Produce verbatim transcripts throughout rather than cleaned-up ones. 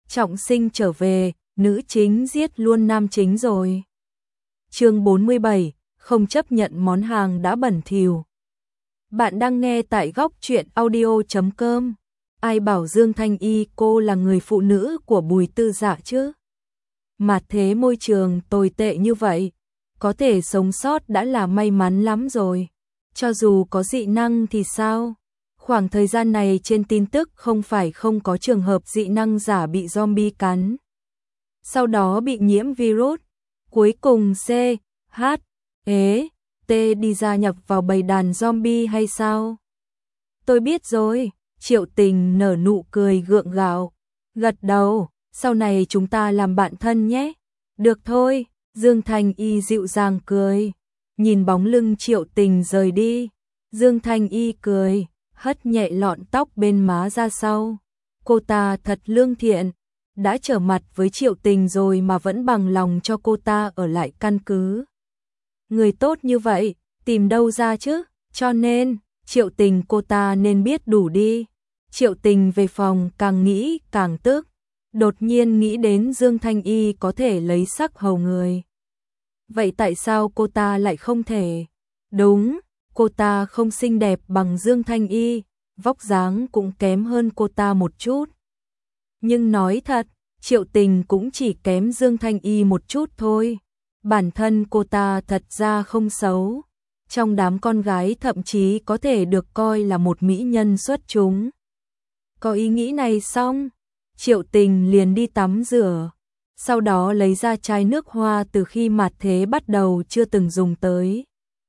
trọng sinh trở về, nữ chính giết luôn nam chính rồi. Chương bốn mươi bảy, không chấp nhận món hàng đã bẩn thỉu. Bạn đang nghe tại góc truyện audio chấm com. Ai bảo Dương Thanh Y cô là người phụ nữ của Bùi Tư Dạ chứ? Mà thế môi trường tồi tệ như vậy, có thể sống sót đã là may mắn lắm rồi. Cho dù có dị năng thì sao? Khoảng thời gian này trên tin tức không phải không có trường hợp dị năng giả bị zombie cắn. Sau đó bị nhiễm virus. Cuối cùng C, H, E, T đi gia nhập vào bầy đàn zombie hay sao? Tôi biết rồi, Triệu Tình nở nụ cười gượng gạo. Gật đầu, sau này chúng ta làm bạn thân nhé. Được thôi, Dương Thanh Y dịu dàng cười. Nhìn bóng lưng Triệu Tình rời đi, Dương Thanh Y cười, hất nhẹ lọn tóc bên má ra sau. Cô ta thật lương thiện, đã trở mặt với Triệu Tình rồi mà vẫn bằng lòng cho cô ta ở lại căn cứ. Người tốt như vậy, tìm đâu ra chứ, cho nên, Triệu Tình cô ta nên biết đủ đi. Triệu Tình về phòng càng nghĩ càng tức, đột nhiên nghĩ đến Dương Thanh Y có thể lấy sắc hầu người. Vậy tại sao cô ta lại không thể? Đúng, cô ta không xinh đẹp bằng Dương Thanh Y, vóc dáng cũng kém hơn cô ta một chút. Nhưng nói thật, Triệu Tình cũng chỉ kém Dương Thanh Y một chút thôi. Bản thân cô ta thật ra không xấu. Trong đám con gái thậm chí có thể được coi là một mỹ nhân xuất chúng. Có ý nghĩ này xong, Triệu Tình liền đi tắm rửa. Sau đó lấy ra chai nước hoa từ khi mạt thế bắt đầu chưa từng dùng tới.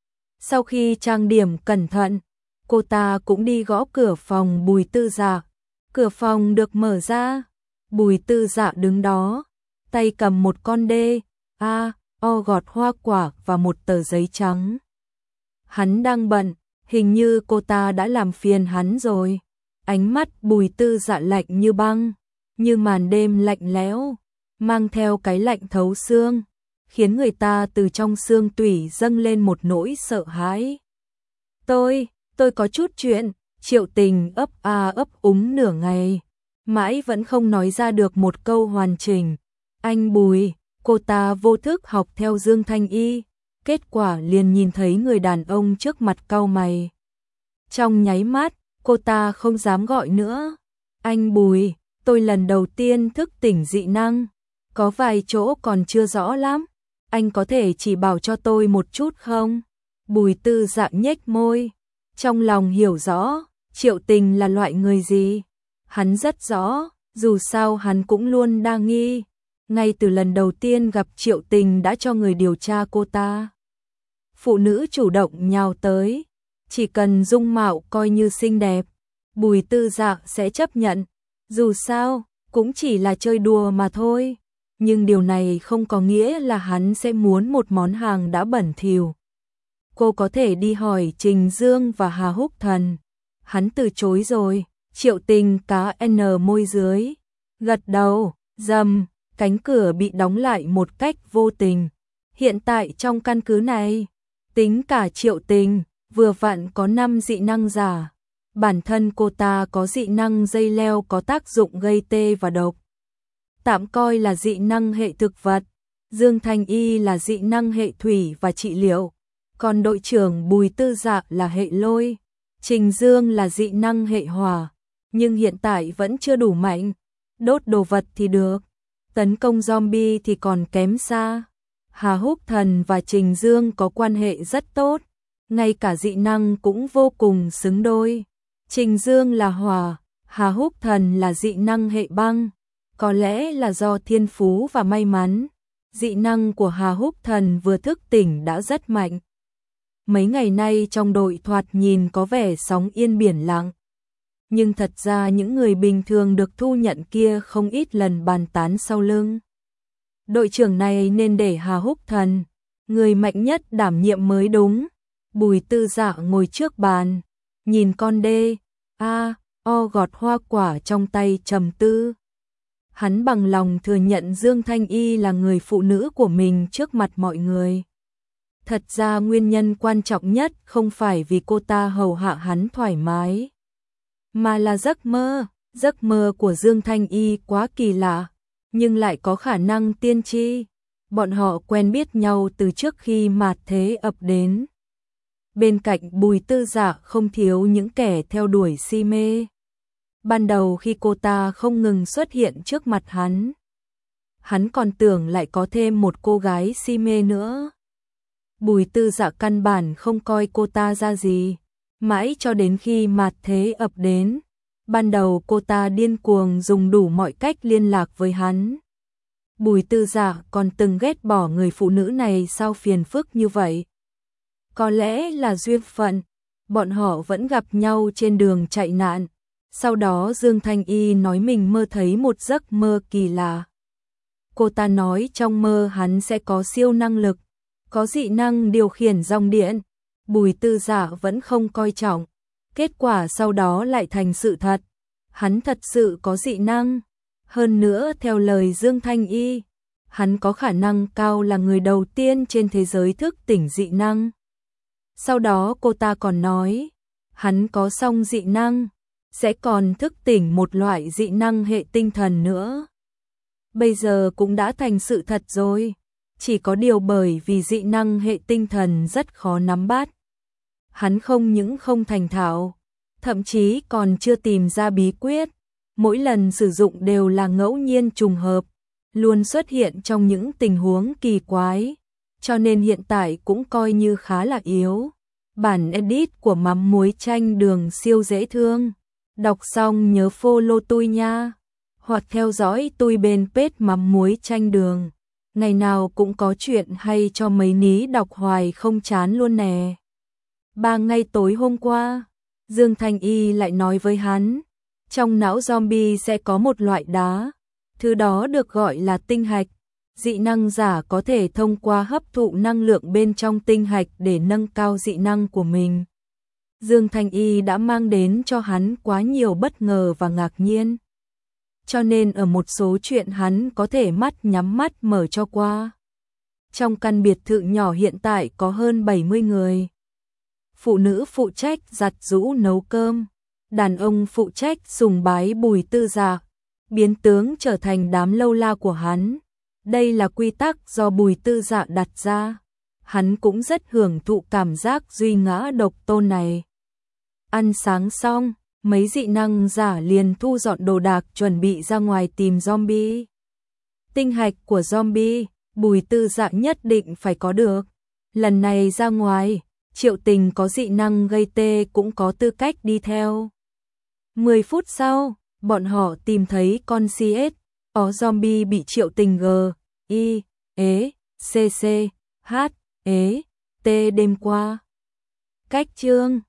Sau khi trang điểm cẩn thận, cô ta cũng đi gõ cửa phòng Bùi Tư Dạ. Cửa phòng được mở ra, Bùi Tư Dạ đứng đó, tay cầm một con đê, a, o gọt hoa quả và một tờ giấy trắng. Hắn đang bận, hình như cô ta đã làm phiền hắn rồi. Ánh mắt Bùi Tư Dạ lạnh như băng, như màn đêm lạnh lẽo, mang theo cái lạnh thấu xương, khiến người ta từ trong xương tủy dâng lên một nỗi sợ hãi. Tôi, tôi có chút chuyện, Triệu Tình ấp a ấp úng nửa ngày, mãi vẫn không nói ra được một câu hoàn chỉnh. Anh Bùi, cô ta vô thức học theo Dương Thanh Y, kết quả liền nhìn thấy người đàn ông trước mặt cau mày. Trong nháy mắt, cô ta không dám gọi nữa. Anh Bùi, tôi lần đầu tiên thức tỉnh dị năng, có vài chỗ còn chưa rõ lắm, anh có thể chỉ bảo cho tôi một chút không? Bùi Tư Dạ nhếch môi, trong lòng hiểu rõ, Triệu Tình là loại người gì. Hắn rất rõ, dù sao hắn cũng luôn đa nghi, ngay từ lần đầu tiên gặp Triệu Tình đã cho người điều tra cô ta. Phụ nữ chủ động nhào tới, chỉ cần dung mạo coi như xinh đẹp, Bùi Tư Dạ sẽ chấp nhận, dù sao, cũng chỉ là chơi đùa mà thôi. Nhưng điều này không có nghĩa là hắn sẽ muốn một món hàng đã bẩn thỉu. Cô có thể đi hỏi Trình Dương và Hà Húc Thần. Hắn từ chối rồi. Triệu Tình cá N môi dưới, gật đầu, rầm, cánh cửa bị đóng lại một cách vô tình. Hiện tại trong căn cứ này, tính cả Triệu Tình, vừa vặn có năm dị năng giả. Bản thân cô ta có dị năng dây leo có tác dụng gây tê và độc, tạm coi là dị năng hệ thực vật. Dương Thanh Y là dị năng hệ thủy và trị liệu, còn đội trưởng Bùi Tư Dạ là hệ lôi. Trình Dương là dị năng hệ hỏa, nhưng hiện tại vẫn chưa đủ mạnh. Đốt đồ vật thì được, tấn công zombie thì còn kém xa. Hà Húc Thần và Trình Dương có quan hệ rất tốt, ngay cả dị năng cũng vô cùng xứng đôi. Trình Dương là hỏa, Hà Húc Thần là dị năng hệ băng. Có lẽ là do thiên phú và may mắn, dị năng của Hà Húc Thần vừa thức tỉnh đã rất mạnh. Mấy ngày nay trong đội thoạt nhìn có vẻ sóng yên biển lặng. Nhưng thật ra những người bình thường được thu nhận kia không ít lần bàn tán sau lưng. Đội trưởng này nên để Hà Húc Thần, người mạnh nhất đảm nhiệm mới đúng. Bùi Tư Dạ ngồi trước bàn, nhìn con đê, a, o gọt hoa quả trong tay trầm tư. Hắn bằng lòng thừa nhận Dương Thanh Y là người phụ nữ của mình trước mặt mọi người. Thật ra nguyên nhân quan trọng nhất không phải vì cô ta hầu hạ hắn thoải mái, mà là giấc mơ. Giấc mơ của Dương Thanh Y quá kỳ lạ, nhưng lại có khả năng tiên tri. Bọn họ quen biết nhau từ trước khi mạt thế ập đến. Bên cạnh Bùi Tư Dạ không thiếu những kẻ theo đuổi si mê. Ban đầu khi cô ta không ngừng xuất hiện trước mặt hắn, hắn còn tưởng lại có thêm một cô gái si mê nữa. Bùi Tư Dạ căn bản không coi cô ta ra gì, mãi cho đến khi mạt thế ập đến. Ban đầu cô ta điên cuồng dùng đủ mọi cách liên lạc với hắn. Bùi Tư Dạ còn từng ghét bỏ người phụ nữ này sao phiền phức như vậy. Có lẽ là duyên phận, bọn họ vẫn gặp nhau trên đường chạy nạn. Sau đó Dương Thanh Y nói mình mơ thấy một giấc mơ kỳ lạ. Cô ta nói trong mơ hắn sẽ có siêu năng lực, có dị năng điều khiển dòng điện. Bùi Tư Dạ vẫn không coi trọng. Kết quả sau đó lại thành sự thật. Hắn thật sự có dị năng. Hơn nữa theo lời Dương Thanh Y, hắn có khả năng cao là người đầu tiên trên thế giới thức tỉnh dị năng. Sau đó cô ta còn nói, hắn có song dị năng, sẽ còn thức tỉnh một loại dị năng hệ tinh thần nữa. Bây giờ cũng đã thành sự thật rồi, chỉ có điều bởi vì dị năng hệ tinh thần rất khó nắm bắt. Hắn không những không thành thạo, thậm chí còn chưa tìm ra bí quyết, mỗi lần sử dụng đều là ngẫu nhiên trùng hợp, luôn xuất hiện trong những tình huống kỳ quái, cho nên hiện tại cũng coi như khá là yếu. Bản edit của mắm muối chanh đường siêu dễ thương. Đọc xong nhớ follow tôi nha, hoặc theo dõi tôi bên page mắm muối chanh đường. Ngày nào cũng có chuyện hay cho mấy ní đọc hoài không chán luôn nè. Ba ngày tối hôm qua, Dương Thanh Y lại nói với hắn, trong não zombie sẽ có một loại đá, thứ đó được gọi là tinh hạch. Dị năng giả có thể thông qua hấp thụ năng lượng bên trong tinh hạch để nâng cao dị năng của mình. Dương Thanh Y đã mang đến cho hắn quá nhiều bất ngờ và ngạc nhiên. Cho nên ở một số chuyện hắn có thể mắt nhắm mắt mở cho qua. Trong căn biệt thự nhỏ hiện tại có hơn bảy mươi người. Phụ nữ phụ trách giặt giũ nấu cơm, đàn ông phụ trách sùng bái Bùi Tư Dạ, biến tướng trở thành đám lâu la của hắn. Đây là quy tắc do Bùi Tư Dạ đặt ra. Hắn cũng rất hưởng thụ cảm giác duy ngã độc tôn này. Ăn sáng xong, mấy dị năng giả liền thu dọn đồ đạc chuẩn bị ra ngoài tìm zombie. Tinh hạch của zombie, Bùi Tư Dạ nhất định phải có được. Lần này ra ngoài, Triệu Tình có dị năng gây tê cũng có tư cách đi theo. mười phút sau, bọn họ tìm thấy con xê ét, ó zombie bị Triệu Tình G, I, ế, C C, H, ế, T đêm qua. Cách chương